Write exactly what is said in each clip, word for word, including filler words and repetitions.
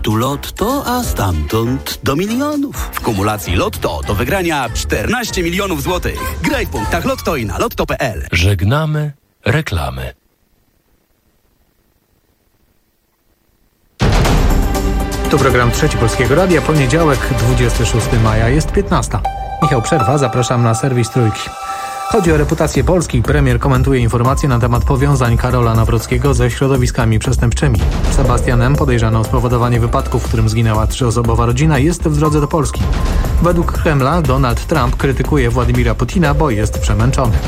Tu Lotto, a stamtąd do milionów. W kumulacji Lotto do wygrania czternaście milionów złotych. Graj w punktach Lotto i na lotto kropka p l. Żegnamy reklamy. To program Trzeci Polskiego Radia, poniedziałek, dwudziestego szóstego maja, jest piętnasta. Michał Przerwa, zapraszam na serwis Trójki. Chodzi o reputację Polski. Premier komentuje informacje na temat powiązań Karola Nawrockiego ze środowiskami przestępczymi. Sebastian M., podejrzany o spowodowanie wypadku, w którym zginęła trzyosobowa rodzina, jest w drodze do Polski. Według Kremla Donald Trump krytykuje Władimira Putina, bo jest przemęczony.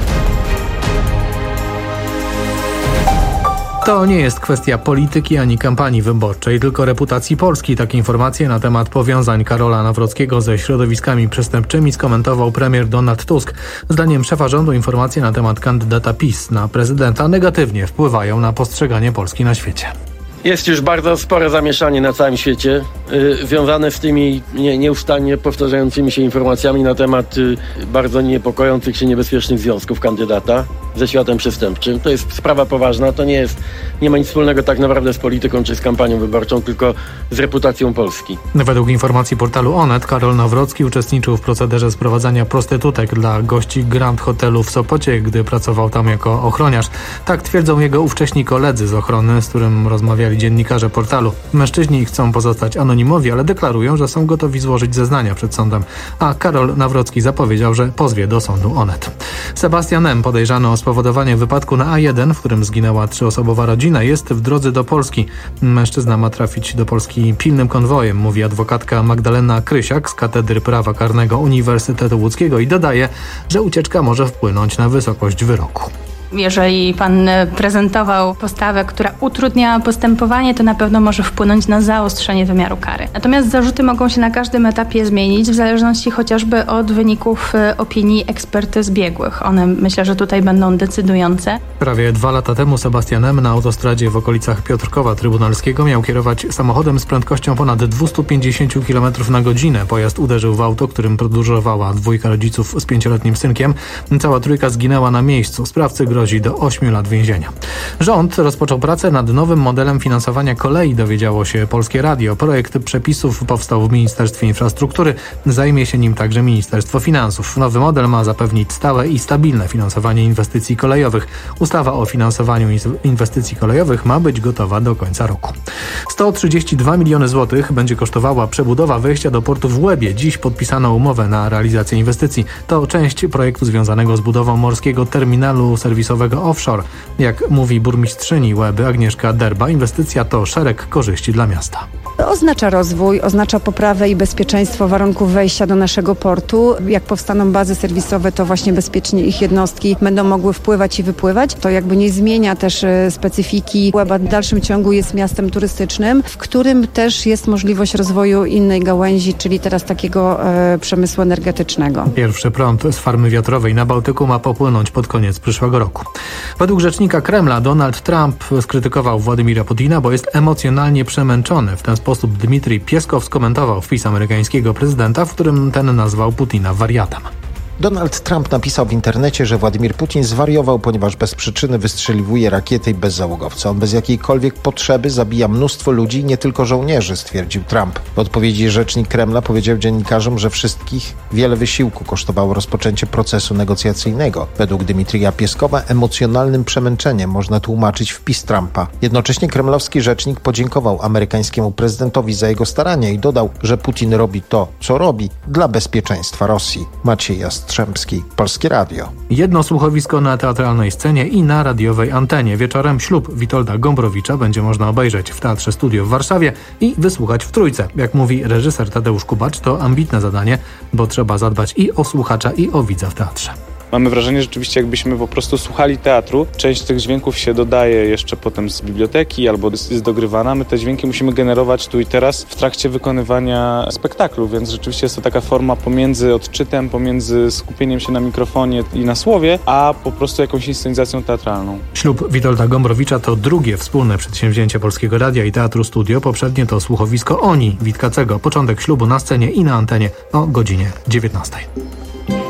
To nie jest kwestia polityki ani kampanii wyborczej, tylko reputacji Polski. Takie informacje na temat powiązań Karola Nawrockiego ze środowiskami przestępczymi skomentował premier Donald Tusk. Zdaniem szefa rządu informacje na temat kandydata PiS na prezydenta negatywnie wpływają na postrzeganie Polski na świecie. Jest już bardzo spore zamieszanie na całym świecie, yy, związane z tymi nie, nieustannie powtarzającymi się informacjami na temat yy, bardzo niepokojących się niebezpiecznych związków kandydata ze światem przestępczym. To jest sprawa poważna, to nie jest, nie ma nic wspólnego tak naprawdę z polityką czy z kampanią wyborczą, tylko z reputacją Polski. Według informacji portalu Onet, Karol Nawrocki uczestniczył w procederze sprowadzania prostytutek dla gości Grand Hotelu w Sopocie, gdy pracował tam jako ochroniarz. Tak twierdzą jego ówcześni koledzy z ochrony, z którym rozmawiali dziennikarze portalu. Mężczyźni chcą pozostać anonimowi, ale deklarują, że są gotowi złożyć zeznania przed sądem. A Karol Nawrocki zapowiedział, że pozwie do sądu Onet. Sebastian M., podejrzany o spowodowanie wypadku na A jeden, w którym zginęła trzyosobowa rodzina, jest w drodze do Polski. Mężczyzna ma trafić do Polski pilnym konwojem, mówi adwokatka Magdalena Krysiak z Katedry Prawa Karnego Uniwersytetu Łódzkiego i dodaje, że ucieczka może wpłynąć na wysokość wyroku. Jeżeli pan prezentował postawę, która utrudnia postępowanie, to na pewno może wpłynąć na zaostrzenie wymiaru kary. Natomiast zarzuty mogą się na każdym etapie zmienić, w zależności chociażby od wyników opinii ekspertyz biegłych. One, myślę, że tutaj będą decydujące. Prawie dwa lata temu Sebastian M. na autostradzie w okolicach Piotrkowa Trybunalskiego miał kierować samochodem z prędkością ponad dwieście pięćdziesiąt kilometrów na godzinę. Pojazd uderzył w auto, którym podróżowała dwójka rodziców z pięcioletnim synkiem. Cała trójka zginęła na miejscu. Sprawcy grozi do ośmiu lat więzienia. Rząd rozpoczął pracę nad nowym modelem finansowania kolei, dowiedziało się Polskie Radio. Projekt przepisów powstał w Ministerstwie Infrastruktury. Zajmie się nim także Ministerstwo Finansów. Nowy model ma zapewnić stałe i stabilne finansowanie inwestycji kolejowych. Ustawa o finansowaniu inwestycji kolejowych ma być gotowa do końca roku. sto trzydzieści dwa miliony złotych będzie kosztowała przebudowa wejścia do portu w Łebie. Dziś podpisano umowę na realizację inwestycji. To część projektu związanego z budową morskiego terminalu serwisowego offshore. Jak mówi burmistrzyni Łeby Agnieszka Derba, inwestycja to szereg korzyści dla miasta. Oznacza rozwój, oznacza poprawę i bezpieczeństwo warunków wejścia do naszego portu. Jak powstaną bazy serwisowe, to właśnie bezpiecznie ich jednostki będą mogły wpływać i wypływać. To jakby nie zmienia też specyfiki. Łeba w dalszym ciągu jest miastem turystycznym, w którym też jest możliwość rozwoju innej gałęzi, czyli teraz takiego e, przemysłu energetycznego. Pierwszy prąd z farmy wiatrowej na Bałtyku ma popłynąć pod koniec przyszłego roku. Według rzecznika Kremla Donald Trump skrytykował Władimira Putina, bo jest emocjonalnie przemęczony. W ten sposób Dmitrij Pieskow skomentował wpis amerykańskiego prezydenta, w którym ten nazwał Putina wariatem. Donald Trump napisał w internecie, że Władimir Putin zwariował, ponieważ bez przyczyny wystrzeliwuje rakiety i bezzałogowce. On bez jakiejkolwiek potrzeby zabija mnóstwo ludzi, nie tylko żołnierzy, stwierdził Trump. W odpowiedzi rzecznik Kremla powiedział dziennikarzom, że wszystkich wiele wysiłku kosztowało rozpoczęcie procesu negocjacyjnego. Według Dmitrija Pieskowa emocjonalnym przemęczeniem można tłumaczyć wpis Trumpa. Jednocześnie kremlowski rzecznik podziękował amerykańskiemu prezydentowi za jego starania i dodał, że Putin robi to, co robi, dla bezpieczeństwa Rosji. Maciej Jastrzębski, Polskie Radio. Jedno słuchowisko na teatralnej scenie i na radiowej antenie. Wieczorem ślub Witolda Gombrowicza będzie można obejrzeć w Teatrze Studio w Warszawie i wysłuchać w Trójce. Jak mówi reżyser Tadeusz Kubacz, to ambitne zadanie, bo trzeba zadbać i o słuchacza, i o widza w teatrze. Mamy wrażenie rzeczywiście, jakbyśmy po prostu słuchali teatru. Część tych dźwięków się dodaje jeszcze potem z biblioteki albo jest dogrywana. My te dźwięki musimy generować tu i teraz w trakcie wykonywania spektaklu, więc rzeczywiście jest to taka forma pomiędzy odczytem, pomiędzy skupieniem się na mikrofonie i na słowie, a po prostu jakąś inscenizacją teatralną. Ślub Witolda Gombrowicza to drugie wspólne przedsięwzięcie Polskiego Radia i Teatru Studio. Poprzednie to słuchowisko Oni Witkacego. Początek ślubu na scenie i na antenie o godzinie dziewiętnastej.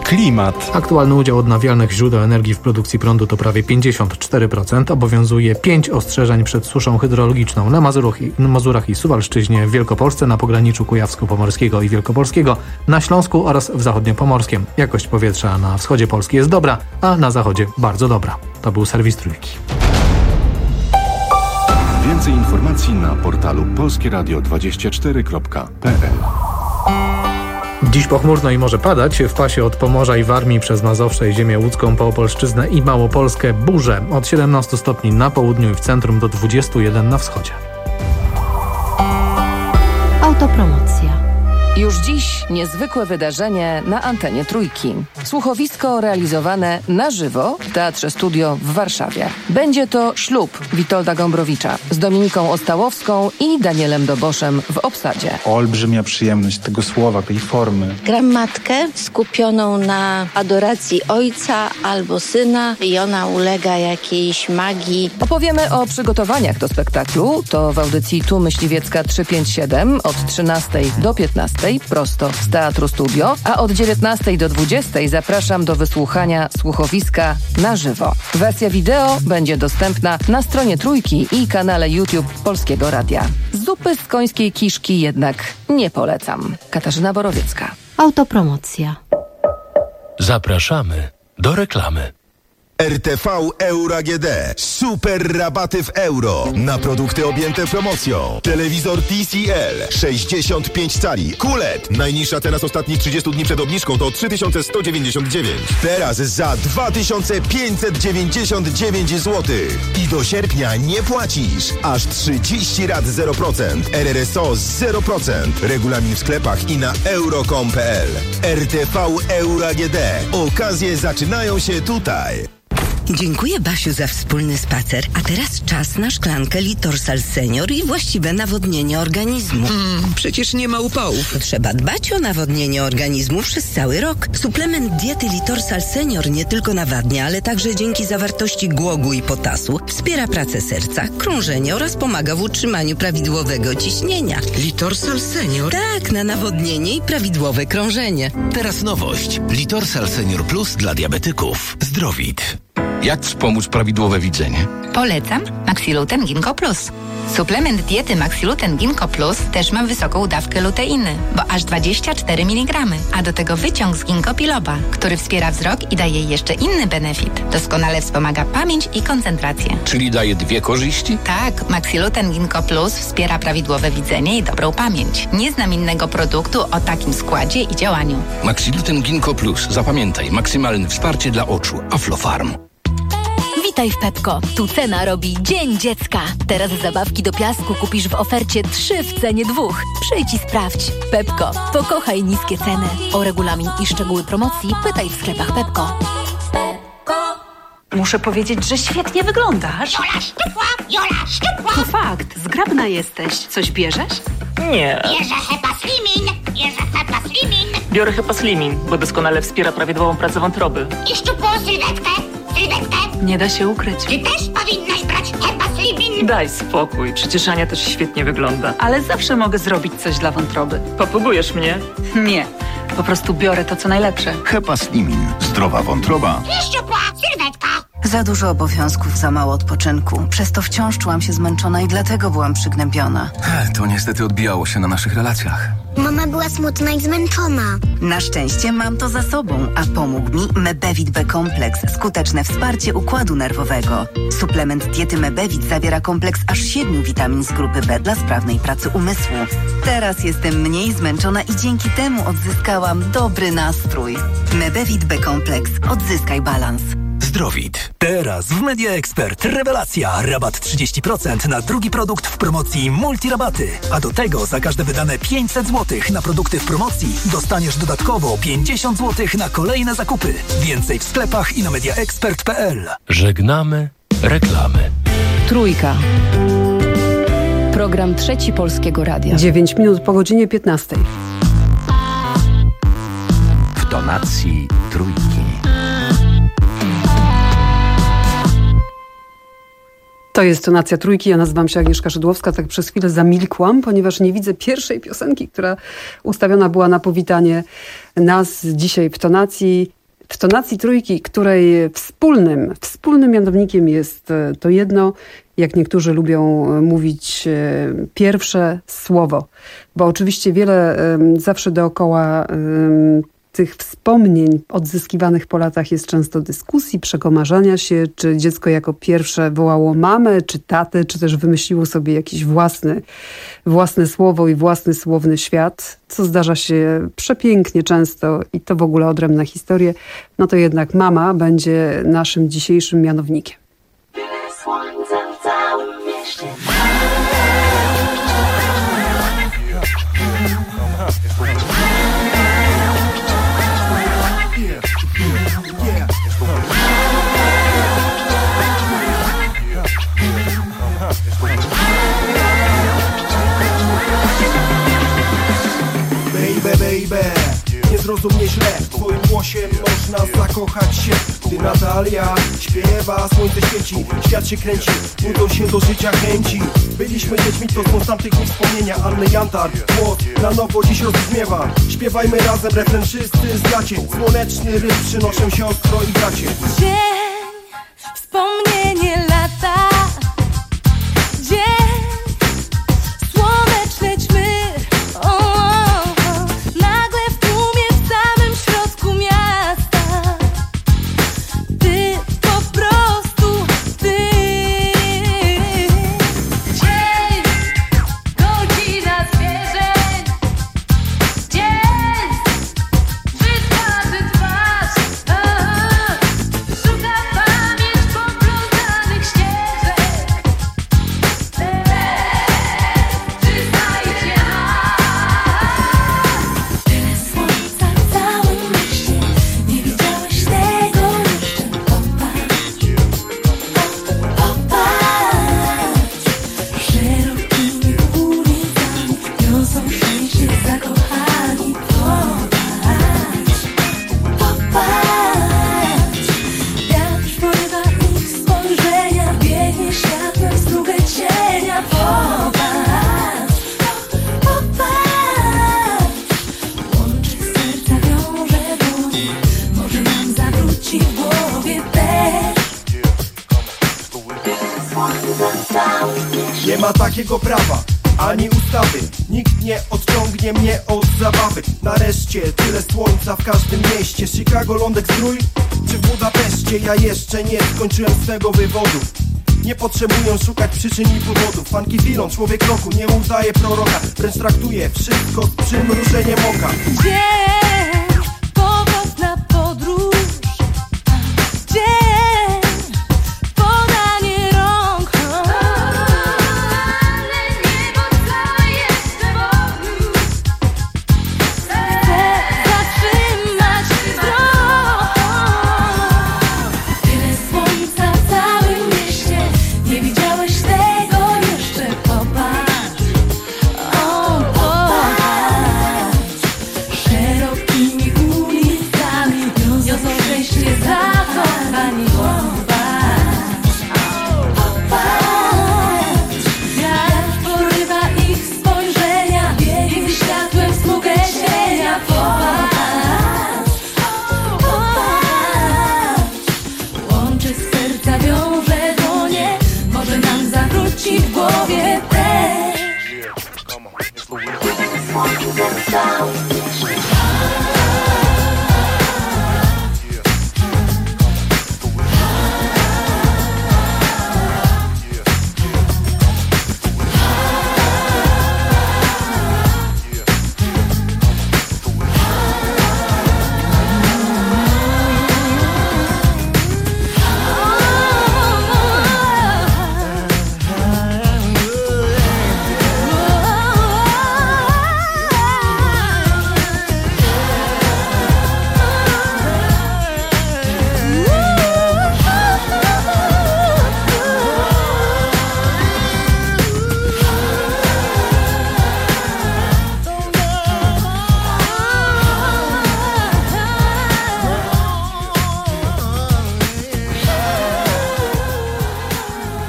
Klimat. Aktualny udział odnawialnych źródeł energii w produkcji prądu to prawie pięćdziesiąt cztery procent. Obowiązuje pięć ostrzeżeń przed suszą hydrologiczną na Mazurach i, Mazurach i Suwalszczyźnie, w Wielkopolsce, na pograniczu kujawsko-pomorskiego i wielkopolskiego, na Śląsku oraz w zachodniopomorskim. Jakość powietrza na wschodzie Polski jest dobra, a na zachodzie bardzo dobra. To był serwis Trójki. Więcej informacji na portalu polskie radio dwadzieścia cztery kropka p l. Dziś pochmurno i może padać. W pasie od Pomorza i Warmii przez Mazowsze i ziemię łódzką po Opolszczyznę i Małopolskę burze. Od siedemnastu stopni na południu i w centrum do dwudziestu jeden na wschodzie. Autopromocja. Już dziś niezwykłe wydarzenie na antenie Trójki. Słuchowisko realizowane na żywo w Teatrze Studio w Warszawie. Będzie to ślub Witolda Gombrowicza z Dominiką Ostałowską i Danielem Doboszem w obsadzie. Olbrzymia przyjemność tego słowa, tej formy. Gram matkę skupioną na adoracji ojca albo syna i ona ulega jakiejś magii. Opowiemy o przygotowaniach do spektaklu. To w audycji Tu Myśliwiecka trzysta pięćdziesiąt siedem od trzynastej do piętnastej prosto z Teatru Studio, a od dziewiętnastej do dwudziestej zapraszam do wysłuchania słuchowiska na żywo. Wersja wideo będzie dostępna na stronie Trójki i kanale YouTube Polskiego Radia. Zupy z końskiej kiszki jednak nie polecam. Katarzyna Borowiecka. Autopromocja. Zapraszamy do reklamy. R T V Euro A G D. Super rabaty w euro na produkty objęte promocją. Telewizor T C L sześćdziesiąt pięć cali. Q L E D. Najniższa cena z ostatnich trzydziestu dni przed obniżką to trzy tysiące sto dziewięćdziesiąt dziewięć. Teraz za dwa tysiące pięćset dziewięćdziesiąt dziewięć złotych. I do sierpnia nie płacisz. Aż trzydzieści rat zero procent. R R S O zero procent. Regulamin w sklepach i na euro kropka com kropka p l. R T V Euro A G D. Okazje zaczynają się tutaj. Dziękuję, Basiu, za wspólny spacer. A teraz czas na szklankę Litorsal Senior i właściwe nawodnienie organizmu. Mm, przecież nie ma upałów. Trzeba dbać o nawodnienie organizmu przez cały rok. Suplement diety Litorsal Senior nie tylko nawadnia, ale także dzięki zawartości głogu i potasu wspiera pracę serca, krążenie oraz pomaga w utrzymaniu prawidłowego ciśnienia. Litorsal Senior? Tak, na nawodnienie i prawidłowe krążenie. Teraz nowość. Litorsal Senior Plus dla diabetyków. Zdrowit. Jak wspomóc prawidłowe widzenie? Polecam Maxiluten Ginkgo Plus. Suplement diety Maxiluten Ginkgo Plus też ma wysoką dawkę luteiny, bo aż dwadzieścia cztery miligramy, a do tego wyciąg z ginkgo biloba, który wspiera wzrok i daje jeszcze inny benefit. Doskonale wspomaga pamięć i koncentrację. Czyli daje dwie korzyści? Tak, Maxiluten Ginkgo Plus wspiera prawidłowe widzenie i dobrą pamięć. Nie znam innego produktu o takim składzie i działaniu. Maxiluten Ginkgo Plus. Zapamiętaj, maksymalne wsparcie dla oczu. Aflofarm. Witaj w Pepko. Tu cena robi Dzień Dziecka. Teraz zabawki do piasku kupisz w ofercie trzy w cenie dwóch. Przyjdź i sprawdź. Pepko. Pokochaj niskie ceny. O regulamin i szczegóły promocji pytaj w sklepach Pepko. Muszę powiedzieć, że świetnie wyglądasz. Jola szczupła, Jola szczupła. To fakt. Zgrabna jesteś. Coś bierzesz? Nie. Bierze Hepa Slimin. Bierze Hepa Slimin. Biorę Hepa Slimin, bo doskonale wspiera prawidłową pracę wątroby. I szczupłą sylwetkę. Sylwetkę. Nie da się ukryć. Ty też powinnaś brać Hepa Slimin. Daj spokój. Przecież Ania też świetnie wygląda. Ale zawsze mogę zrobić coś dla wątroby. Popługujesz mnie? Nie. Po prostu biorę to, co najlepsze. Hepa Slimin. Zdrowa wątroba. I szczupła sylwetka. Za dużo obowiązków, za mało odpoczynku. Przez to wciąż czułam się zmęczona i dlatego byłam przygnębiona. To niestety odbijało się na naszych relacjach. Mama była smutna i zmęczona. Na szczęście mam to za sobą, a pomógł mi Mebevit B Kompleks. Skuteczne wsparcie układu nerwowego. Suplement diety Mebevit zawiera kompleks aż siedmiu witamin z grupy B dla sprawnej pracy umysłu. Teraz jestem mniej zmęczona i dzięki temu odzyskałam dobry nastrój. Mebevit B Kompleks. Odzyskaj balans. Zdrowit. Teraz w Media Expert rewelacja. Rabat trzydzieści procent na drugi produkt w promocji Multirabaty. A do tego za każde wydane pięćset złotych na produkty w promocji dostaniesz dodatkowo pięćdziesiąt złotych na kolejne zakupy. Więcej w sklepach i na mediaexpert kropka p l. Żegnamy reklamy. Trójka. Program Trzeci Polskiego Radia. dziewięć minut po godzinie piętnastej. W tonacji Trójki. To jest tonacja Trójki. Ja nazywam się Agnieszka Szydłowska. Tak przez chwilę zamilkłam, ponieważ nie widzę pierwszej piosenki, która ustawiona była na powitanie nas dzisiaj w tonacji. w tonacji trójki, której wspólnym, wspólnym mianownikiem jest to jedno, jak niektórzy lubią mówić, pierwsze słowo. Bo oczywiście wiele zawsze dookoła tych wspomnień odzyskiwanych po latach jest często dyskusji, przekomarzania się, czy dziecko jako pierwsze wołało mamę, czy tatę, czy też wymyśliło sobie jakiś własny, własne słowo i własny słowny świat, co zdarza się przepięknie często i to w ogóle odrębna historia. No to jednak mama będzie naszym dzisiejszym mianownikiem. Słońce w całym mieście. Baby, baby, nie zrozum mnie źle. W twoim głosie można zakochać się. Gdy Natalia śpiewa, słońce świeci, świat się kręci, budzą się do życia chęci. Byliśmy dziećmi, to są z tamtych dni wspomnienia. Anny Jantar, głos na nowo dziś rozbrzmiewa. Śpiewajmy razem, refren wszyscy znacie. Słoneczny ryb przynoszę siostro i bracie. Dzień, wspomnienie lata. Dzień, słoneczne ćmy. O, o, o. Nagle w tłumie, w samym środku miasta. Ty, po prostu ty. Dzień, godzina zwierzeń. Dzień, wytwarzy twarz. O, o. Szuka pamięć poplątanych ścieżek. Czy znajdzie nas? Tyle słońca w całym mieście. Nie widziałeś tego jeszcze. Popatrz, popatrz. Szerokimi ulicami niosą szczęście zakochani. Popatrz, popatrz. Wiatr porywa ich spojrzenia, biegnie światłem w strugę cienia. Popatrz, popatrz. Łączy serca, wiąże dłonie, może nam zawróci w głowie też. Słońce w całym mieście. Nie ma takiego prawa, ani ustawy. Nikt nie odciągnie mnie od zabawy. Nareszcie tyle słońca w każdym mieście. Chicago, Londyn, Strój czy w Budapeszcie. Ja jeszcze nie skończyłem swego wywodu. Nie potrzebują szukać przyczyn i powodów. Funky Filon, człowiek roku, nie udaje proroka. Wręcz traktuje wszystko z przymrużeniem oka. Dzień, powrót na podróż. Dzień, podanie rąk. Ale niebo całe jeszcze wokół. Chcę zatrzymać wzrok. Tyle słońca w całym mieście. Nie widziałeś tego jeszcze. Popatrz, o, popatrz. Szerokimi ulicami niosą szczęście zakochani. Popatrz, popatrz. Wiatr porywa ich spojrzenia, biegnie światłem w smugę cienia. Popatrz, popatrz. Łączy serca, wiąże dłonie, może nam zawróci w głowie też. Słońce w całym mieście.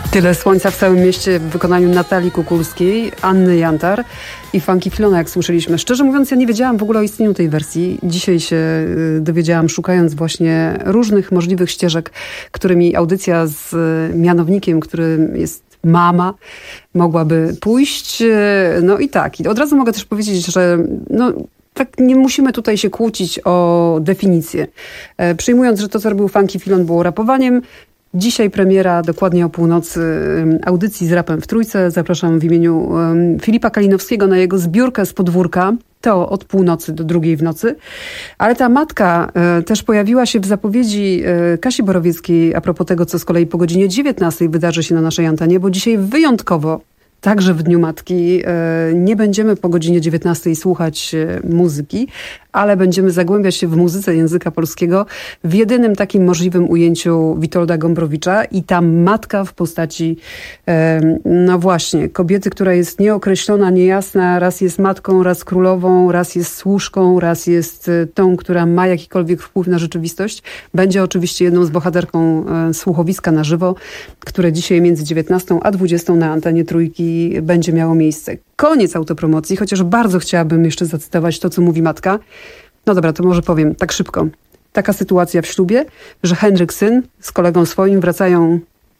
Tyle słońca w całym mieście w wykonaniu Natalii Kukulskiej, Anny Jantar i Funky Filona, jak słyszeliśmy. Szczerze mówiąc, ja nie wiedziałam w ogóle o istnieniu tej wersji. Dzisiaj się dowiedziałam, szukając właśnie różnych możliwych ścieżek, którymi audycja z mianownikiem, którym jest mama, mogłaby pójść. No i tak. I od razu mogę też powiedzieć, że no, tak nie musimy tutaj się kłócić o definicję. Przyjmując, że to, co robił Funky Filon, było rapowaniem, dzisiaj premiera, dokładnie o północy, audycji z rapem w Trójce. Zapraszam w imieniu um, Filipa Kalinowskiego na jego zbiórkę z podwórka. To od północy do drugiej w nocy. Ale ta matka e, też pojawiła się w zapowiedzi e, Kasi Borowieckiej a propos tego, co z kolei po godzinie dziewiętnastej wydarzy się na naszej antenie, bo dzisiaj wyjątkowo, także w Dniu Matki, e, nie będziemy po godzinie dziewiętnastej słuchać e, muzyki, ale będziemy zagłębiać się w muzyce języka polskiego w jedynym takim możliwym ujęciu Witolda Gombrowicza i ta matka w postaci, e, no właśnie, kobiety, która jest nieokreślona, niejasna, raz jest matką, raz królową, raz jest służką, raz jest e, tą, która ma jakikolwiek wpływ na rzeczywistość. Będzie oczywiście jedną z bohaterką e, słuchowiska na żywo, które dzisiaj między dziewiętnastą a dwudziestą na antenie Trójki będzie miało miejsce. Koniec autopromocji, chociaż bardzo chciałabym jeszcze zacytować to, co mówi matka. No dobra, to może powiem tak szybko. Taka sytuacja w ślubie, że Henryk syn z kolegą swoim wracają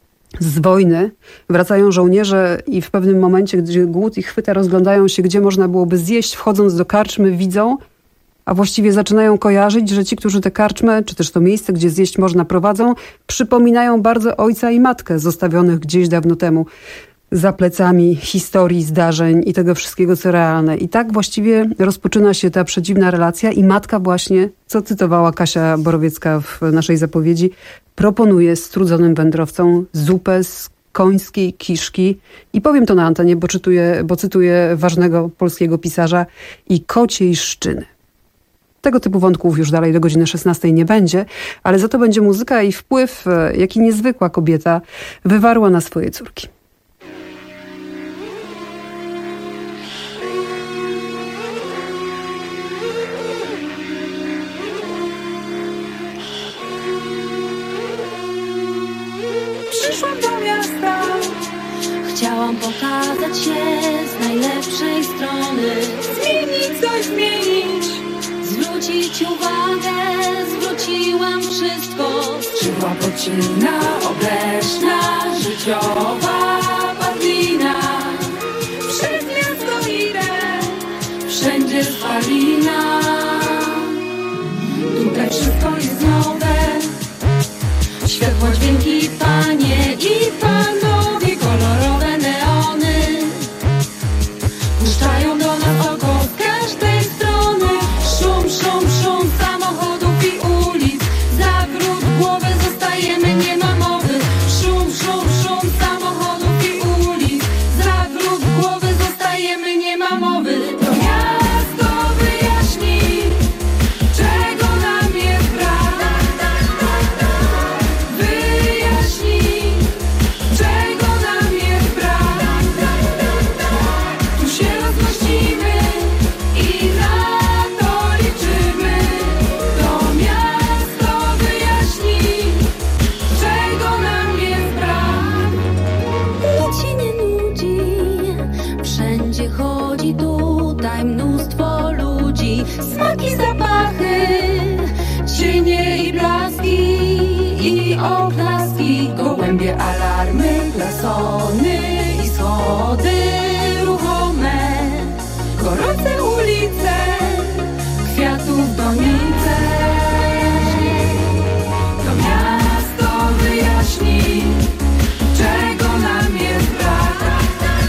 z wojny, wracają żołnierze i w pewnym momencie, gdy głód ich chwyta, rozglądają się, gdzie można byłoby zjeść, wchodząc do karczmy, widzą, a właściwie zaczynają kojarzyć, że ci, którzy tę karczmę, czy też to miejsce, gdzie zjeść można, prowadzą, przypominają bardzo ojca i matkę zostawionych gdzieś dawno temu za plecami historii, zdarzeń i tego wszystkiego, co realne. I tak właściwie rozpoczyna się ta przedziwna relacja i matka właśnie, co cytowała Kasia Borowiecka w naszej zapowiedzi, proponuje strudzonym wędrowcom zupę z końskiej kiszki i powiem to na antenie, bo cytuję, bo cytuję ważnego polskiego pisarza i kociej szczyny. Tego typu wątków już dalej do godziny szesnastej nie będzie, ale za to będzie muzyka i wpływ, jaki niezwykła kobieta wywarła na swoje córki. Przyszłam do miasta, chciałam pokazać się z najlepszej strony, zmienić coś, zmienić, zwrócić uwagę, zwróciłam wszystko. Skrzydła pocinna, obleśna, życiowa padlina. Przez miasto idę, wszędzie spalina. Tutaj wszystko jest nowe, światło, dźwięki, panie i panowie, kolorowe neony puszczają do nas oko z każdej strony. Szum, szum, szum samochodów i ulic, zawrót głowy, zostajemy, nie ma mowy. Szum, szum, szum samochodów i ulic, zawrót głowy, zostajemy, nie ma mowy. To miasto wyjaśni, czego nam jest brak. Wyjaśni, czego nam jest brak. Tu się rozgościmy i na to liczymy. To miasto wyjaśni, czego nam jest brak. To ci nie nudzi, wszędzie chodzi tutaj mnóstwo ludzi. Smaki, zapachy, cienie i blaski i oklaski, gołębie, alarmy, klasony i schody ruchome, gorące ulice, kwiatów donice. To miasto wyjaśni, czego nam jest brak.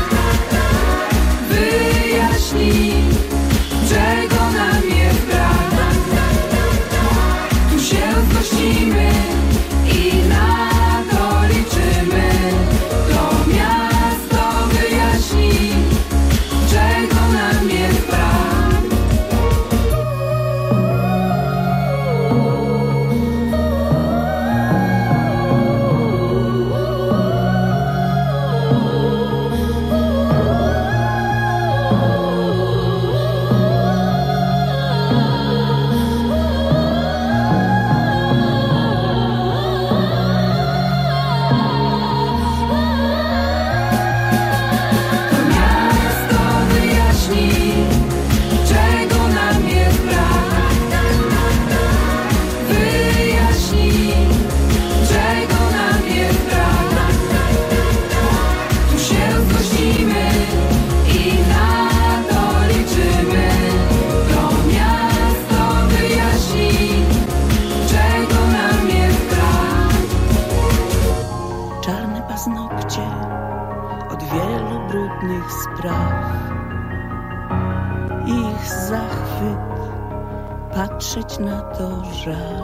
Wyjaśni, czego nam jest brak. Tu się rozgościmy i na to liczymy. To miasto ich zachwyt, patrzeć na to żal.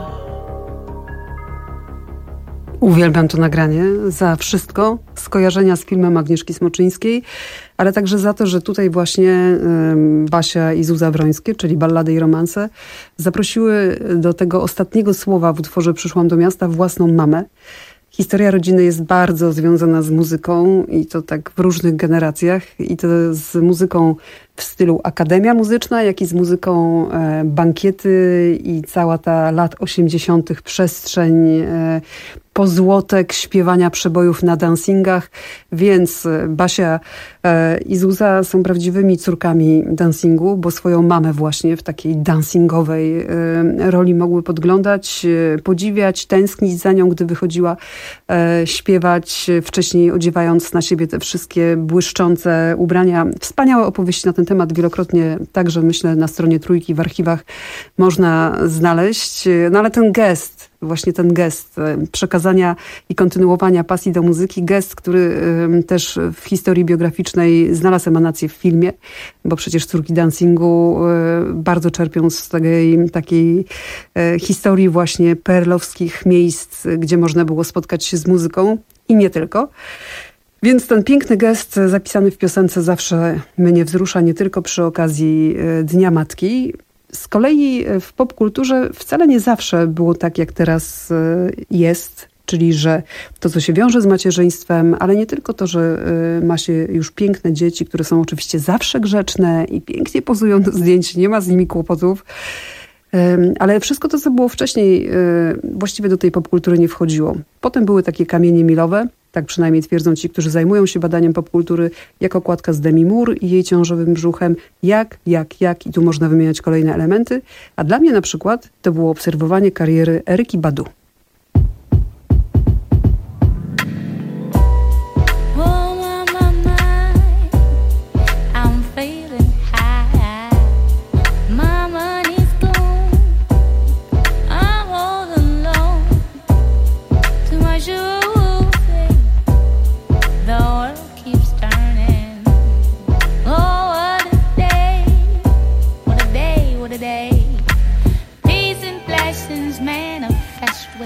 Uwielbiam to nagranie za wszystko, skojarzenia z filmem Agnieszki Smoczyńskiej, ale także za to, że tutaj właśnie y, Basia i Zuza Wrońskie, czyli Ballady i romanse, zaprosiły do tego ostatniego słowa w utworze Przyszłam do miasta własną mamę. Historia rodziny jest bardzo związana z muzyką i to tak w różnych generacjach i to z muzyką w stylu akademia muzyczna, jak i z muzyką e, bankiety i cała ta lat osiemdziesiątych przestrzeń e, pozłotek, śpiewania przebojów na dancingach, więc Basia e, i Zuza są prawdziwymi córkami dancingu, bo swoją mamę właśnie w takiej dancingowej e, roli mogły podglądać, e, podziwiać, tęsknić za nią, gdy wychodziła e, śpiewać, wcześniej odziewając na siebie te wszystkie błyszczące ubrania. Wspaniałe opowieści na ten temat wielokrotnie także, myślę, na stronie Trójki w archiwach można znaleźć. No ale ten gest, właśnie ten gest przekazania i kontynuowania pasji do muzyki, gest, który też w historii biograficznej znalazł emanację w filmie, bo przecież córki dancingu bardzo czerpią z takiej, takiej historii właśnie perlowskich miejsc, gdzie można było spotkać się z muzyką i nie tylko. Więc ten piękny gest zapisany w piosence zawsze mnie wzrusza, nie tylko przy okazji Dnia Matki. Z kolei w popkulturze wcale nie zawsze było tak, jak teraz jest, czyli że to, co się wiąże z macierzyństwem, ale nie tylko to, że ma się już piękne dzieci, które są oczywiście zawsze grzeczne i pięknie pozują do zdjęć, nie ma z nimi kłopotów, ale wszystko to, co było wcześniej, właściwie do tej popkultury nie wchodziło. Potem były takie kamienie milowe, tak przynajmniej twierdzą ci, którzy zajmują się badaniem popkultury, jak okładka z Demi Moore i jej ciążowym brzuchem, jak, jak, jak i tu można wymieniać kolejne elementy. A dla mnie na przykład to było obserwowanie kariery Eryki Badu. Peace and blessings manifest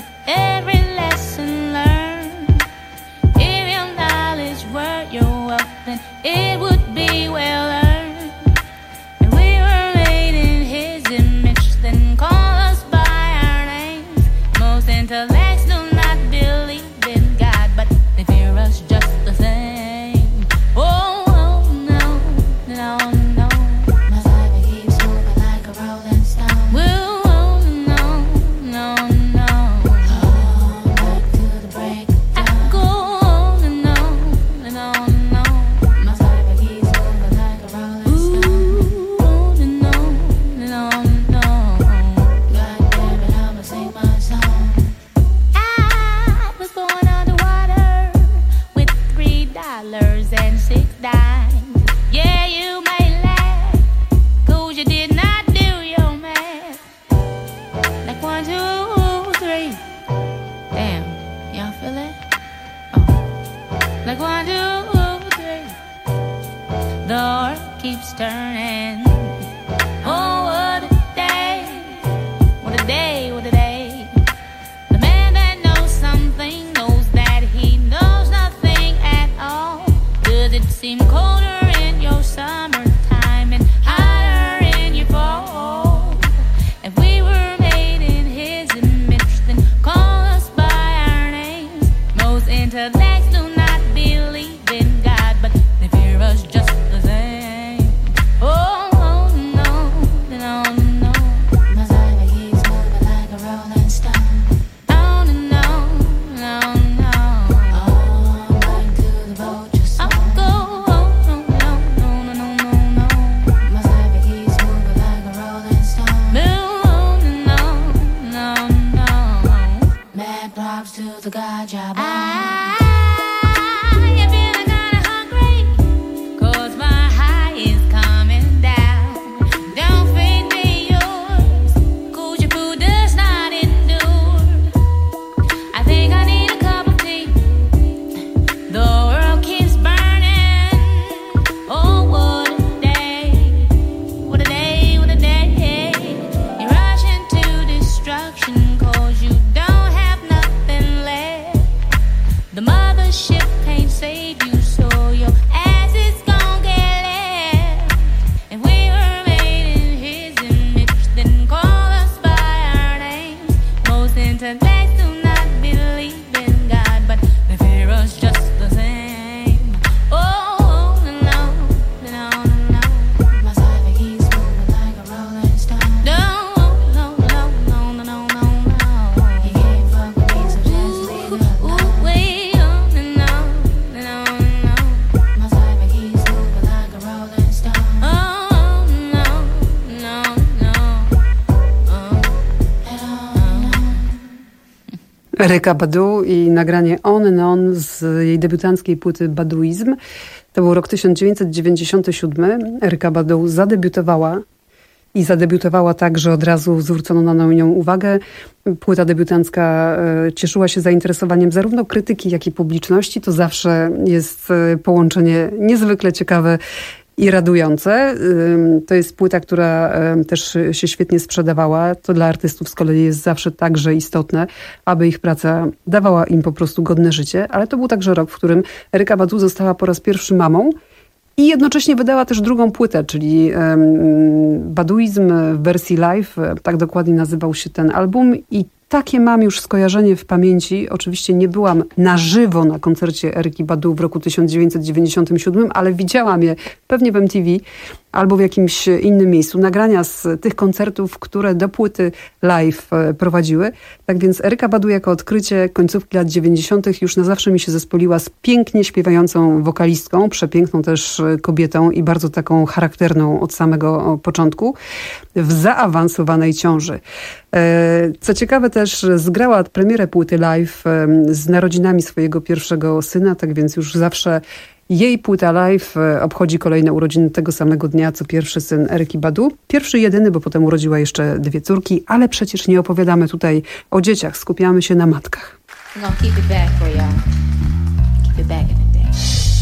Erykka Badu i nagranie On and On z jej debiutanckiej płyty Baduizm. To był rok tysiąc dziewięćset dziewięćdziesiąty siódmy. Erykka Badu zadebiutowała i zadebiutowała tak, że od razu zwrócono na nią uwagę. Płyta debiutancka cieszyła się zainteresowaniem zarówno krytyki, jak i publiczności. To zawsze jest połączenie niezwykle ciekawe i radujące. To jest płyta, która też się świetnie sprzedawała. To dla artystów z kolei jest zawsze także istotne, aby ich praca dawała im po prostu godne życie. Ale to był także rok, w którym Erykka Badu została po raz pierwszy mamą i jednocześnie wydała też drugą płytę, czyli Baduizm w wersji live. Tak dokładnie nazywał się ten album i takie mam już skojarzenie w pamięci. Oczywiście nie byłam na żywo na koncercie Erykki Badu w roku tysiąc dziewięćset dziewięćdziesiątym siódmym, ale widziałam je pewnie w M T V albo w jakimś innym miejscu. Nagrania z tych koncertów, które do płyty live prowadziły. Tak więc Erykka Badu jako odkrycie końcówki lat dziewięćdziesiątych już na zawsze mi się zespoliła z pięknie śpiewającą wokalistką, przepiękną też kobietą i bardzo taką charakterną od samego początku, w zaawansowanej ciąży. Co ciekawe też zgrała premierę płyty live z narodzinami swojego pierwszego syna, tak więc już zawsze jej płyta live obchodzi kolejne urodziny tego samego dnia, co pierwszy syn Erykki Badu. Pierwszy i jedyny, bo potem urodziła jeszcze dwie córki, ale przecież nie opowiadamy tutaj o dzieciach, skupiamy się na matkach. No, keep it back for y'all. Keep it back in the day.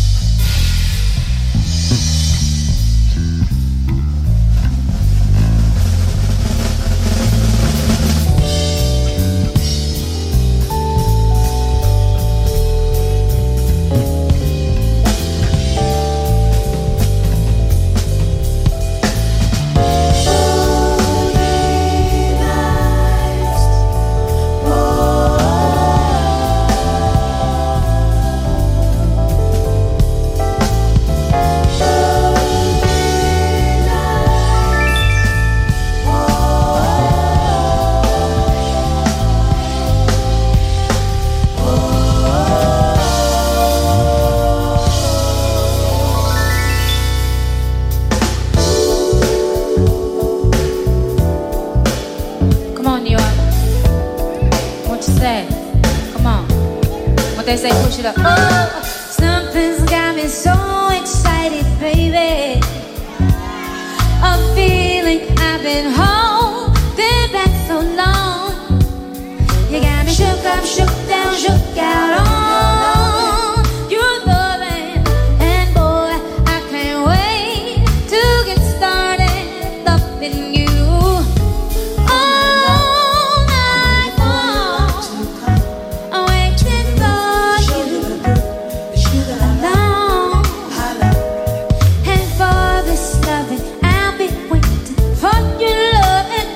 They say push it up. Oh, something's got me so excited, baby. A feeling I've been holding back so long. You got me shook up, shook down, shook out on your loving, and boy, I can't wait to get started loving you.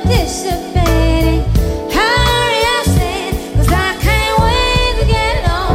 Hurry up, say, 'cause I can't wait to get on.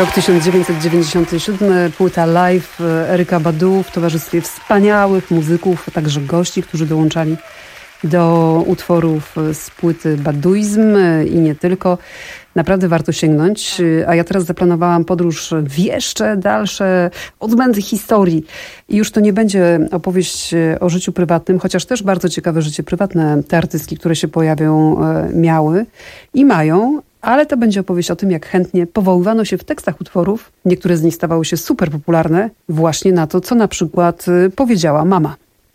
Rok tysiąc dziewięćset dziewięćdziesiąty siódmy, płyta live Eryk'a Badu w towarzystwie wspaniałych muzyków, a także gości, którzy dołączali do utworów z płyty Baduizm i nie tylko. Naprawdę warto sięgnąć. A ja teraz zaplanowałam podróż w jeszcze dalsze odmęty historii. I już to nie będzie opowieść o życiu prywatnym, chociaż też bardzo ciekawe życie prywatne te artystki, które się pojawią, miały i mają. Ale to będzie opowieść o tym, jak chętnie powoływano się w tekstach utworów. Niektóre z nich stawały się super popularne właśnie na to, co na przykład powiedziała mama.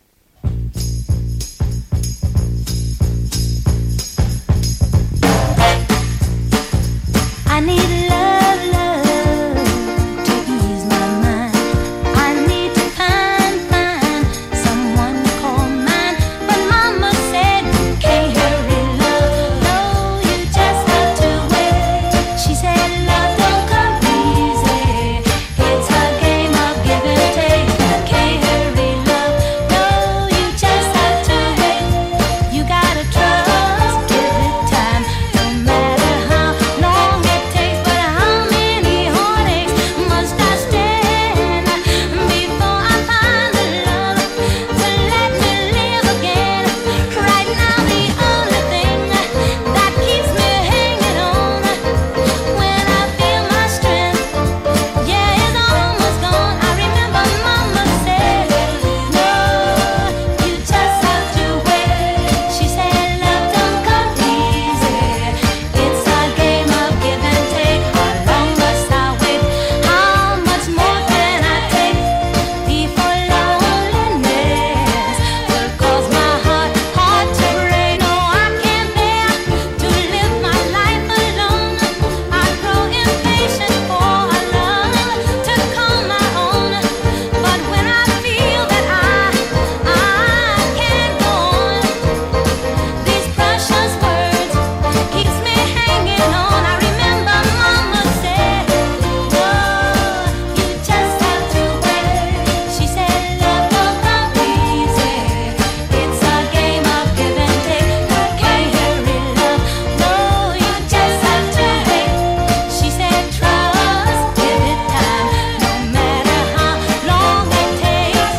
I need love, love to ease my mind. I need to find, find someone to call mine. But mama said you can't hurry love. No, you just have to wait. She said love don't come easy. It's a game of give and take. You can't hurry love. No, you just have to wait. You gotta trust, give it time. No matter how long it takes, but how many heartaches must I stand before I find the love to let me live again? Right now the only thing that keeps me hanging on when I feel my strength, yeah, it's almost gone. I remember mama said, no, you just have to wait. She said love don't come easy. It's a game of give and take. How long must I wait? How much more can I take before loneliness will cause my heart, heart to break? No, I can't bear to live my life alone. I grow impatient for a love to call my own. But when I feel that I, I can't go on, these precious words keeps me hanging on. I remember mama said, no, you just have to wait. She said love don't come easy. It's a game of give and take. You can't hurry love. No, you just have to wait. She said trust, give it time. No matter how long it takes.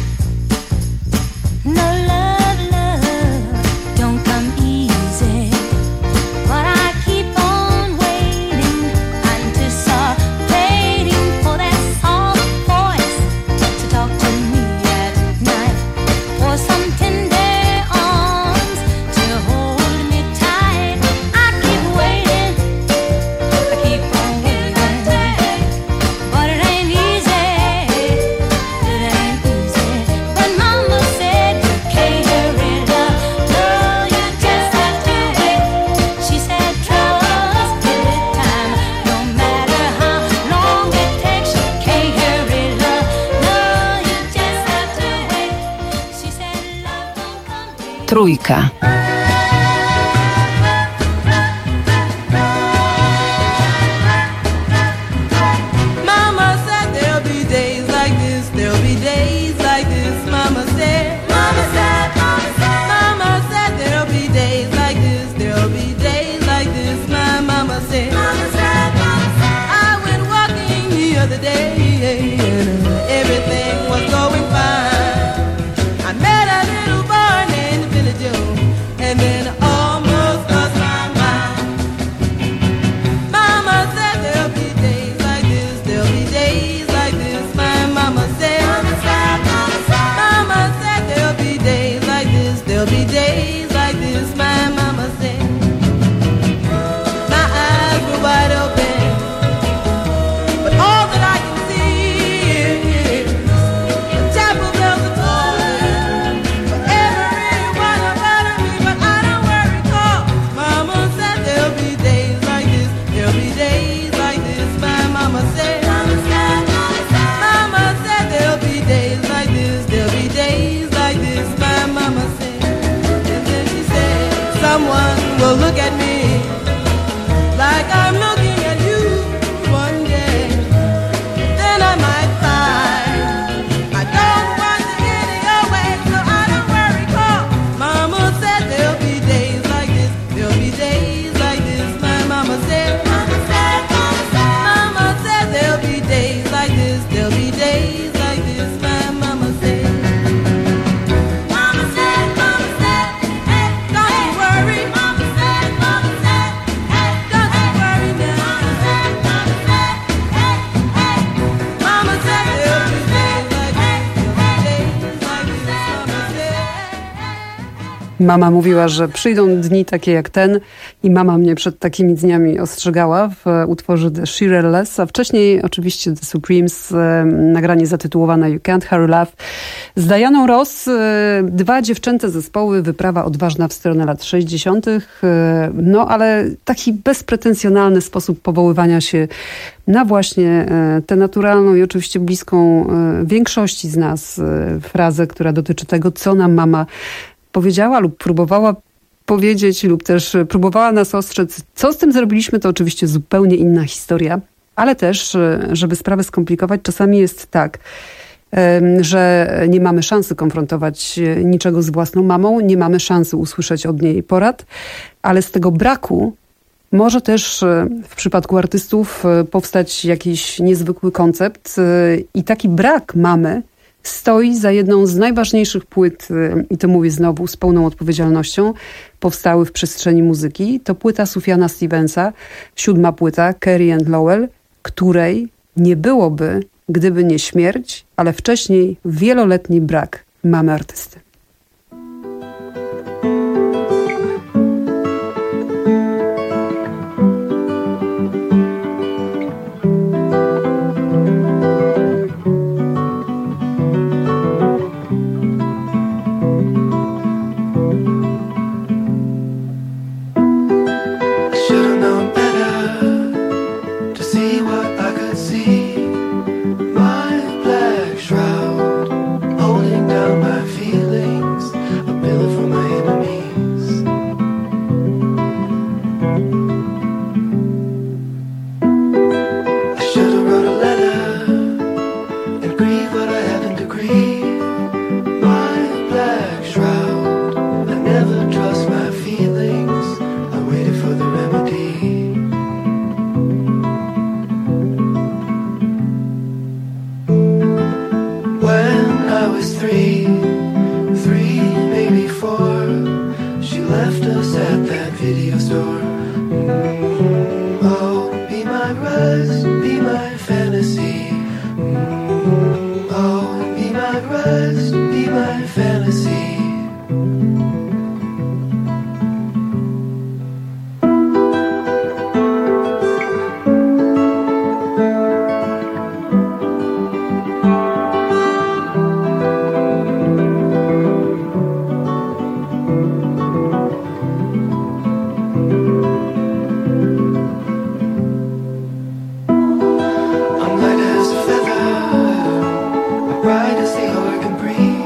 No love, love don't come easy. But I keep on waiting, anticipating for that soft voice to talk to me at night, for some tender arms to hold me tight. I keep waiting, I keep on waiting, but it ain't easy, it ain't easy. But mama said you can't hurry love. No, you just have to wait. She said trust, give it time. No matter how long it takes, you can't hurry love. No, you just have to wait. She said love don't come easy. Trójka. Mama said there'll be days like this, there'll be days like this. Mama said, Mama said, Mama said, Mama said there'll be days like this, there'll be days like this. My mama said, Mama said, Mama said. I went walking the other day and everything was going fine. I met a little boy named Billy Joe. Mama mówiła, że przyjdą dni takie jak ten i mama mnie przed takimi dniami ostrzegała w utworze The Shirelles, a wcześniej oczywiście The Supremes, nagranie zatytułowane You Can't Hurry Love z Dianą Ross. Dwa dziewczęce zespoły, wyprawa odważna w stronę lat sześćdziesiątych. No ale taki bezpretensjonalny sposób powoływania się na właśnie tę naturalną i oczywiście bliską większości z nas frazę, która dotyczy tego, co nam mama powiedziała lub próbowała powiedzieć, lub też próbowała nas ostrzec. Co z tym zrobiliśmy, to oczywiście zupełnie inna historia, ale też, żeby sprawę skomplikować, czasami jest tak, że nie mamy szansy konfrontować niczego z własną mamą, nie mamy szansy usłyszeć od niej porad, ale z tego braku może też w przypadku artystów powstać jakiś niezwykły koncept i taki brak mamy stoi za jedną z najważniejszych płyt, i to mówię znowu z pełną odpowiedzialnością, powstały w przestrzeni muzyki. To płyta Sufjana Stevensa, siódma płyta, Carey and Lowell, której nie byłoby, gdyby nie śmierć, ale wcześniej wieloletni brak mamy artysty. Bright as the organ breeze.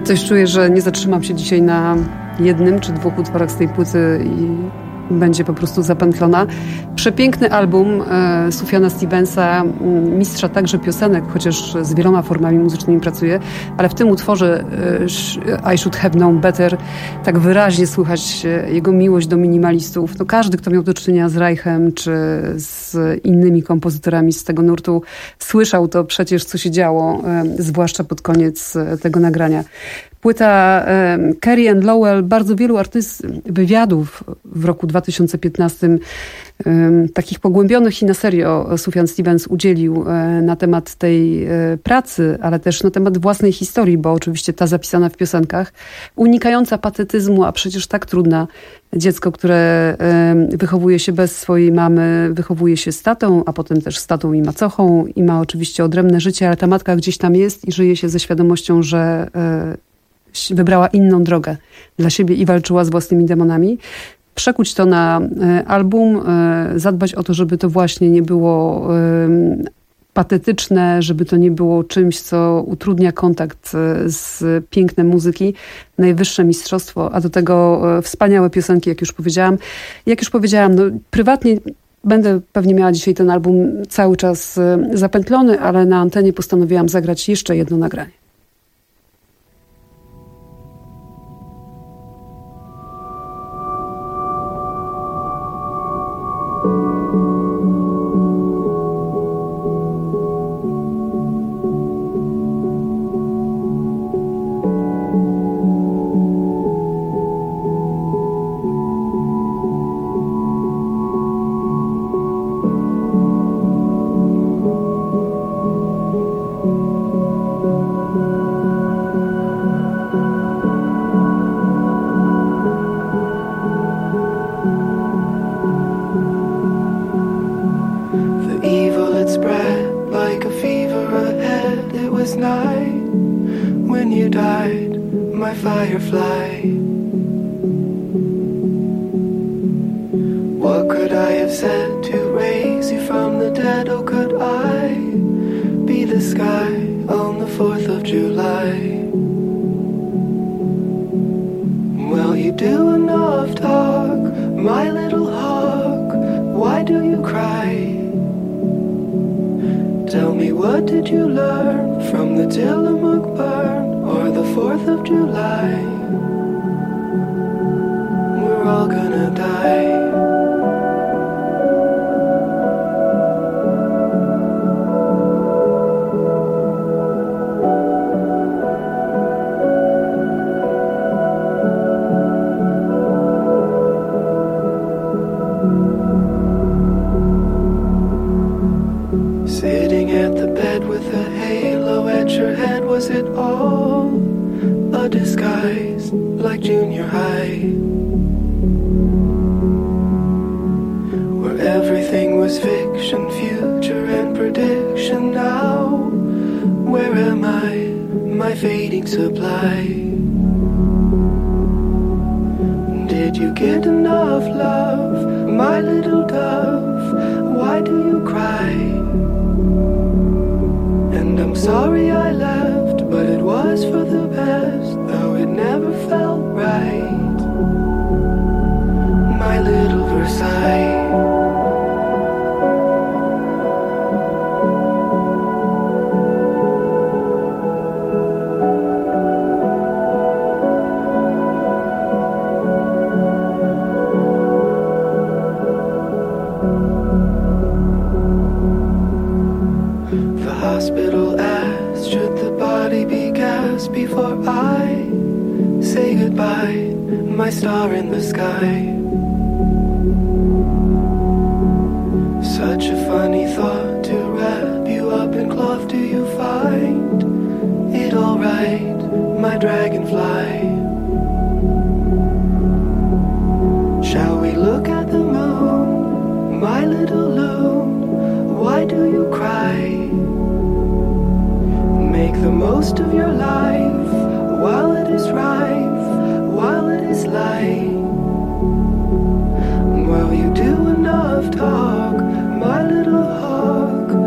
Coś czuję, że nie zatrzymam się dzisiaj na jednym czy dwóch utworach z tej płyty i będzie po prostu zapętlona. Przepiękny album e, Sufjana Stevensa, mistrza także piosenek, chociaż z wieloma formami muzycznymi pracuje, ale w tym utworze e, I Should Have Known Better tak wyraźnie słychać jego miłość do minimalistów. No, każdy, kto miał do czynienia z Reichem czy z innymi kompozytorami z tego nurtu, słyszał to przecież, co się działo, e, zwłaszcza pod koniec tego nagrania. Płyta um, Carey and Lowell, bardzo wielu artyst, wywiadów w roku dwa tysiące piętnastym, um, takich pogłębionych i na serio Sufjan Stevens udzielił um, na temat tej um, pracy, ale też na temat własnej historii, bo oczywiście ta zapisana w piosenkach, unikająca patetyzmu, a przecież tak trudna. Dziecko, które um, wychowuje się bez swojej mamy, wychowuje się z tatą, a potem też z tatą i macochą i ma oczywiście odrębne życie, ale ta matka gdzieś tam jest i żyje się ze świadomością, że um, wybrała inną drogę dla siebie i walczyła z własnymi demonami. Przekuć to na album, zadbać o to, żeby to właśnie nie było patetyczne, żeby to nie było czymś, co utrudnia kontakt z pięknem muzyki. Najwyższe mistrzostwo, a do tego wspaniałe piosenki, jak już powiedziałam. Jak już powiedziałam, no, prywatnie będę pewnie miała dzisiaj ten album cały czas zapętlony, ale na antenie postanowiłam zagrać jeszcze jedno nagranie.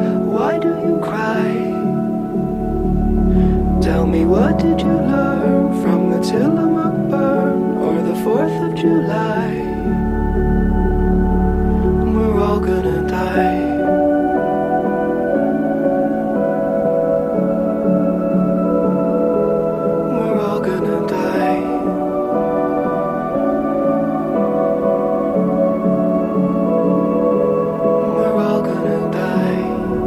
Tell me, what did you learn July. We're all gonna die. We're all gonna die. We're all gonna die.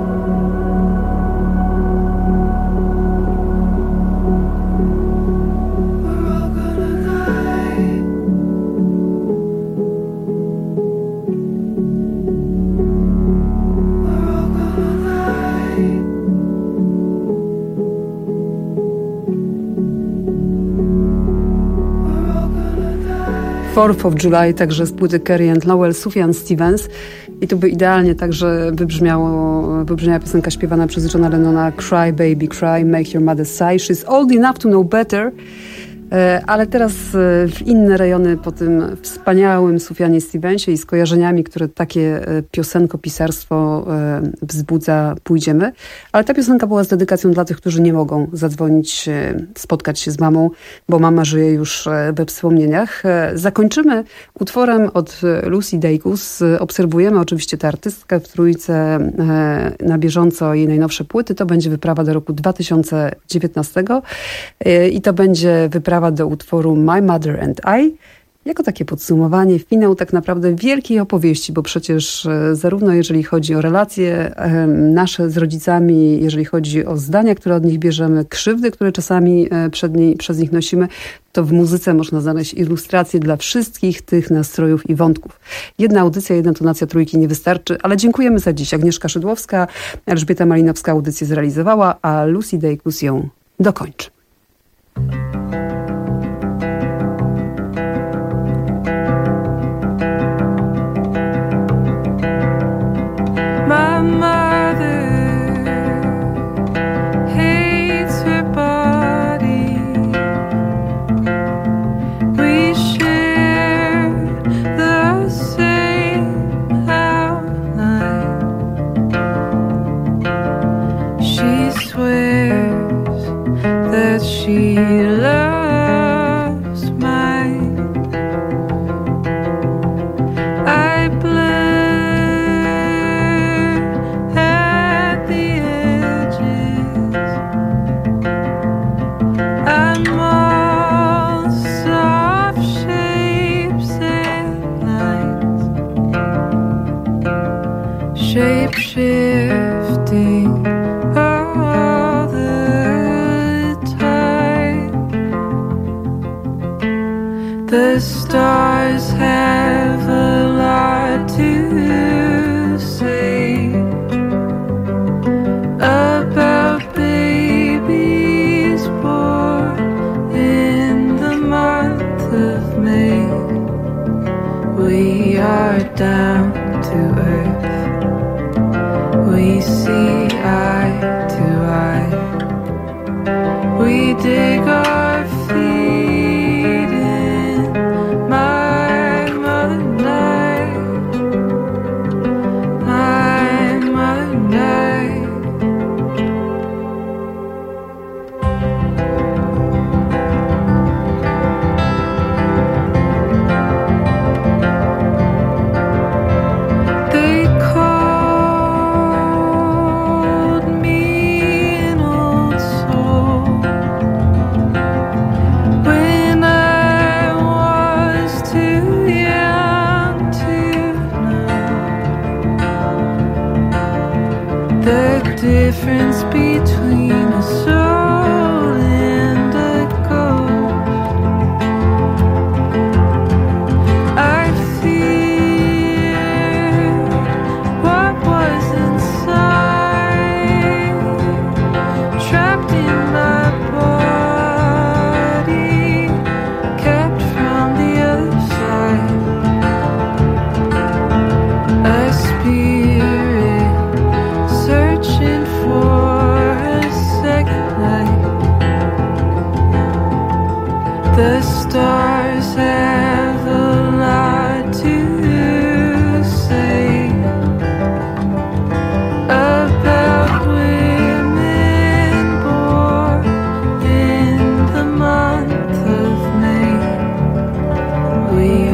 fourth of July, także z płyty Carey and Lowell, Sufjan Stevens. I tu by idealnie także wybrzmiało, wybrzmiała piosenka śpiewana przez Johna Lennona Cry Baby Cry, Make Your Mother Sigh. She's old enough to know better. Ale teraz w inne rejony po tym wspaniałym Sufjanie Stevensie i skojarzeniami, które takie piosenkopisarstwo wzbudza, pójdziemy. Ale ta piosenka była z dedykacją dla tych, którzy nie mogą zadzwonić, spotkać się z mamą, bo mama żyje już we wspomnieniach. Zakończymy utworem od Lucy Dacus. Obserwujemy oczywiście tę artystkę w trójce na bieżąco, jej najnowsze płyty. To będzie wyprawa do roku dwa tysiące dziewiętnastego i to będzie wyprawa do utworu My Mother and I. Jako takie podsumowanie, finał tak naprawdę wielkiej opowieści, bo przecież zarówno jeżeli chodzi o relacje nasze z rodzicami, jeżeli chodzi o zdania, które od nich bierzemy, krzywdy, które czasami przed nie, przez nich nosimy, to w muzyce można znaleźć ilustracje dla wszystkich tych nastrojów i wątków. Jedna audycja, jedna tonacja trójki nie wystarczy, ale dziękujemy za dziś. Agnieszka Szydłowska, Elżbieta Malinowska audycję zrealizowała, a Lucy Dacus ją dokończy. My mother hates her body. We share the same outline. She swears that she loves mine. I blame shape-shifting all the time. The stars have a lot to say about babies born in the month of May. We are down to earth. We see eye to eye. We dig our feet in. My mother and I. My mother and I. They difference between a soul and a ghost. I fear what was inside, trapped in my body, kept from the other side. A spirit searching for a second life. The stars have a lot to say about women born in the month of May. We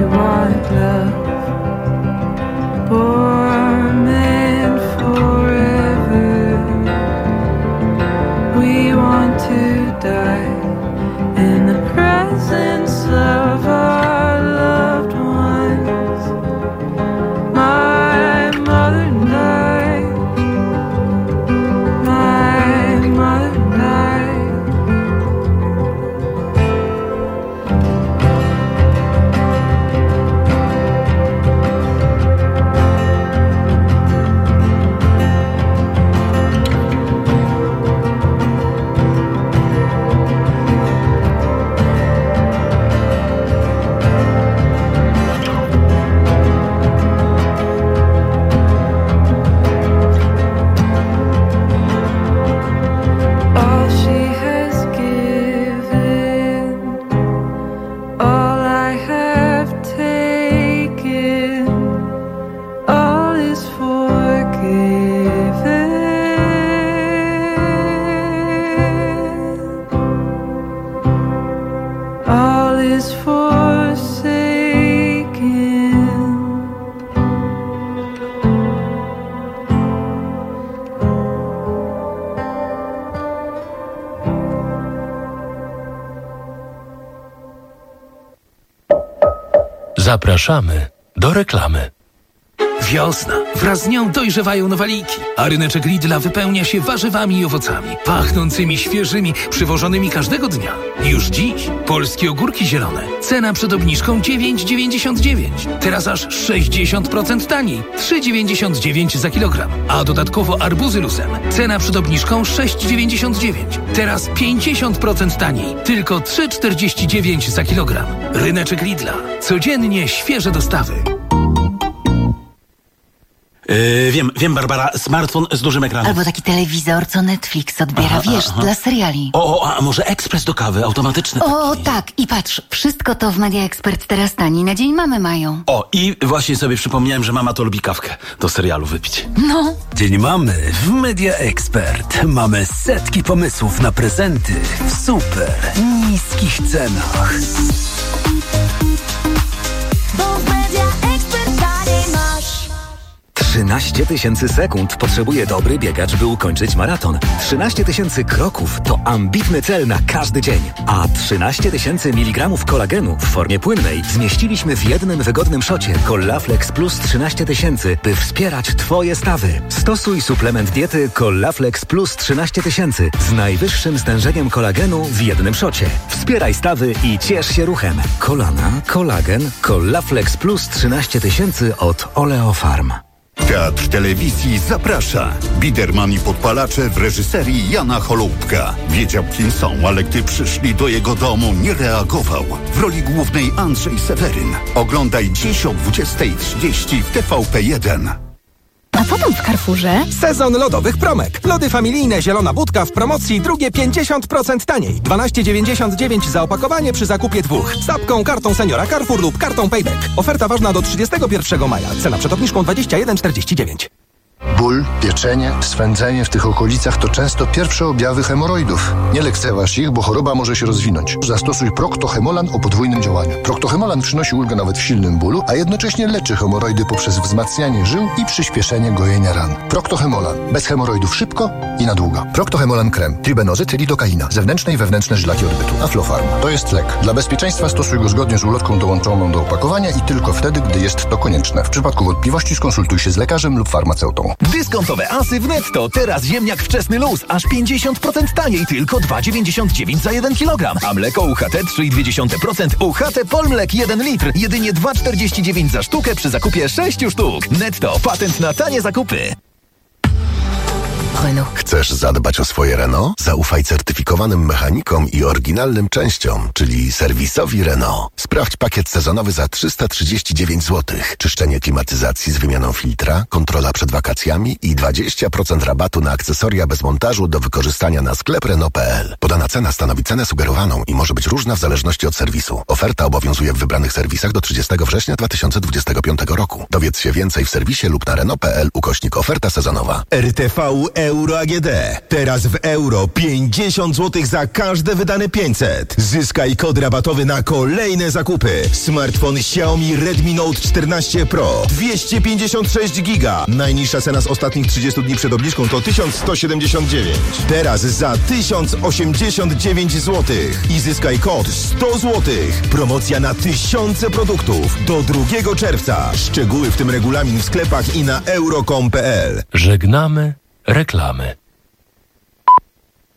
forsaken. Zapraszamy do reklamy. Wiosna. Wraz z nią dojrzewają nowaliki, a ryneczek Lidla wypełnia się warzywami i owocami, pachnącymi, świeżymi, przywożonymi każdego dnia. Już dziś polskie ogórki zielone. Cena przed obniżką dziewięć dziewięćdziesiąt dziewięć. Teraz aż sześćdziesiąt procent taniej. trzy dziewięćdziesiąt dziewięć za kilogram. A dodatkowo arbuzy luzem. Cena przed obniżką sześć dziewięćdziesiąt dziewięć. Teraz pięćdziesiąt procent taniej. Tylko trzy czterdzieści dziewięć za kilogram. Ryneczek Lidla. Codziennie świeże dostawy. Yy, wiem, wiem, Barbara, smartfon z dużym ekranem. Albo taki telewizor, co Netflix odbiera, aha, wiesz, aha. dla seriali. O, o, a może ekspres do kawy, automatyczny O, taki. tak, i patrz, wszystko to w Media Expert teraz taniej, na dzień mamy mają. O, i właśnie sobie przypomniałem, że mama to lubi kawkę do serialu wypić. No. Dzień mamy w Media Expert. Mamy setki pomysłów na prezenty w super niskich cenach. trzynaście tysięcy sekund potrzebuje dobry biegacz, by ukończyć maraton. trzynaście tysięcy kroków to ambitny cel na każdy dzień. A trzynaście tysięcy miligramów kolagenu w formie płynnej zmieściliśmy w jednym wygodnym szocie Collaflex Plus trzynaście tysięcy, by wspierać Twoje stawy. Stosuj suplement diety Collaflex Plus trzynaście tysięcy z najwyższym stężeniem kolagenu w jednym szocie. Wspieraj stawy i ciesz się ruchem. Kolana, kolagen, Collaflex Plus trzynaście tysięcy od Oleofarm. Teatr Telewizji zaprasza. Biderman i podpalacze w reżyserii Jana Choloupka. Wiedział, kim są, ale gdy przyszli do jego domu, nie reagował. W roli głównej Andrzej Seweryn. Oglądaj dziś o dwudziestej trzydzieści w T V P jeden. A co tam w Carrefourze? Sezon lodowych promek. Lody familijne zielona budka w promocji, drugie pięćdziesiąt procent taniej. dwanaście dziewięćdziesiąt dziewięć za opakowanie przy zakupie dwóch. Z apką, kartą seniora Carrefour lub kartą Payback. Oferta ważna do trzydziestego pierwszego maja. Cena przed obniżką dwadzieścia jeden czterdzieści dziewięć. Ból, pieczenie, swędzenie w tych okolicach to często pierwsze objawy hemoroidów. Nie lekceważ ich, bo choroba może się rozwinąć. Zastosuj Procto-Hemolan o podwójnym działaniu. Procto-Hemolan przynosi ulgę nawet w silnym bólu, a jednocześnie leczy hemoroidy poprzez wzmacnianie żył i przyspieszenie gojenia ran. Procto-Hemolan. Bez hemoroidów szybko i na długo. Procto-Hemolan krem. Tribenozyt, lidokaina. Zewnętrzne i wewnętrzne żylaki odbytu. Aflofarm. To jest lek. Dla bezpieczeństwa stosuj go zgodnie z ulotką dołączoną do opakowania i tylko wtedy, gdy jest to konieczne. W przypadku wątpliwości skonsultuj się z lekarzem lub farmaceutą. Dyskontowe asy w Netto. Teraz ziemniak wczesny luz. Aż pięćdziesiąt procent taniej. Tylko dwa dziewięćdziesiąt dziewięć za jeden kilogram. A mleko U H T trzy i dwie dziesiąte procent. U H T Polmlek jeden litr. Jedynie dwa czterdzieści dziewięć za sztukę przy zakupie sześciu sztuk. Netto. Patent na tanie zakupy. Renault. Chcesz zadbać o swoje Renault? Zaufaj certyfikowanym mechanikom i oryginalnym częściom, czyli serwisowi Renault. Sprawdź pakiet sezonowy za trzysta trzydzieści dziewięć złotych. Czyszczenie klimatyzacji z wymianą filtra, kontrola przed wakacjami i dwadzieścia procent rabatu na akcesoria bez montażu do wykorzystania na sklep Renault kropka p l. Podana cena stanowi cenę sugerowaną i może być różna w zależności od serwisu. Oferta obowiązuje w wybranych serwisach do trzydziestego września dwa tysiące dwudziestego piątego roku. Dowiedz się więcej w serwisie lub na Renault kropka p l ukośnik oferta sezonowa. R T V Euro A G D. Teraz w euro pięćdziesiąt złotych za każde wydane pięćset. Zyskaj kod rabatowy na kolejne zakupy. Smartfon Xiaomi Redmi Note czternaście Pro. dwieście pięćdziesiąt sześć giga. Najniższa cena z ostatnich trzydziestu dni przed obniżką to tysiąc sto siedemdziesiąt dziewięć. Teraz za tysiąc osiemdziesiąt dziewięć złotych. I zyskaj kod sto złotych. Promocja na tysiące produktów. Do drugiego czerwca. Szczegóły w tym regulamin w sklepach i na euro kropka com kropka p l. Żegnamy reklamy.